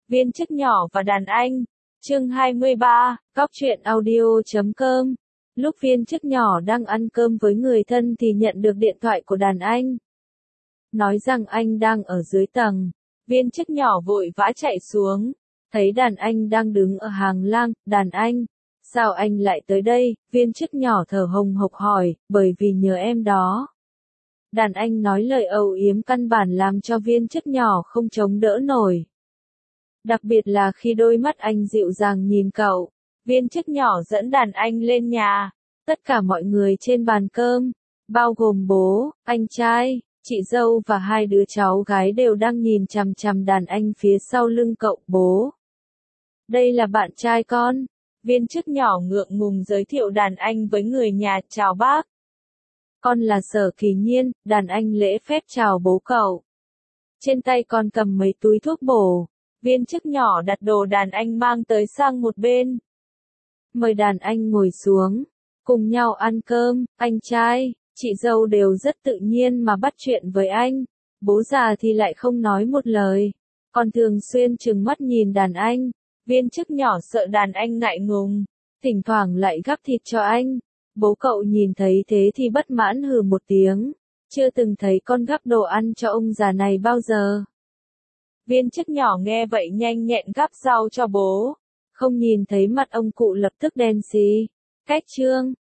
Viên chức nhỏ và đàn anh. Chương 23, Cóc truyện audio.com. Lúc viên chức nhỏ đang ăn cơm với người thân thì nhận được điện thoại của đàn anh. Nói rằng anh đang ở dưới tầng. Viên chức nhỏ vội vã chạy xuống. Thấy đàn anh đang đứng ở hàng lang. Đàn anh, sao anh lại tới đây? Viên chức nhỏ thở hồng hộc hỏi, bởi vì nhớ em đó. Đàn anh nói lời âu yếm căn bản làm cho viên chức nhỏ không chống đỡ nổi. Đặc biệt là khi đôi mắt anh dịu dàng nhìn cậu. Viên chức nhỏ dẫn đàn anh lên nhà. Tất cả mọi người trên bàn cơm, bao gồm bố, anh trai, chị dâu và hai đứa cháu gái đều đang nhìn chằm chằm đàn anh phía sau lưng cậu. Bố, đây là bạn trai con. Viên chức nhỏ ngượng ngùng giới thiệu đàn anh với người nhà. Chào bác. Con là Sở Kỳ Nhiên. Đàn anh lễ phép chào bố cậu. Trên tay con cầm mấy túi thuốc bổ. Viên chức nhỏ đặt đồ đàn anh mang tới sang một bên. Mời đàn anh ngồi xuống. Cùng nhau ăn cơm. Anh trai, chị dâu đều rất tự nhiên mà bắt chuyện với anh. Bố già thì lại không nói một lời. Còn thường xuyên trừng mắt nhìn đàn anh. Viên chức nhỏ sợ đàn anh ngại ngùng. Thỉnh thoảng lại gắp thịt cho anh. Bố cậu nhìn thấy thế thì bất mãn hừ một tiếng. Chưa từng thấy con gắp đồ ăn cho ông già này bao giờ. Viên chức nhỏ nghe vậy nhanh nhẹn gắp rau cho bố. Không nhìn thấy mặt ông cụ lập tức đen xì. Cách chương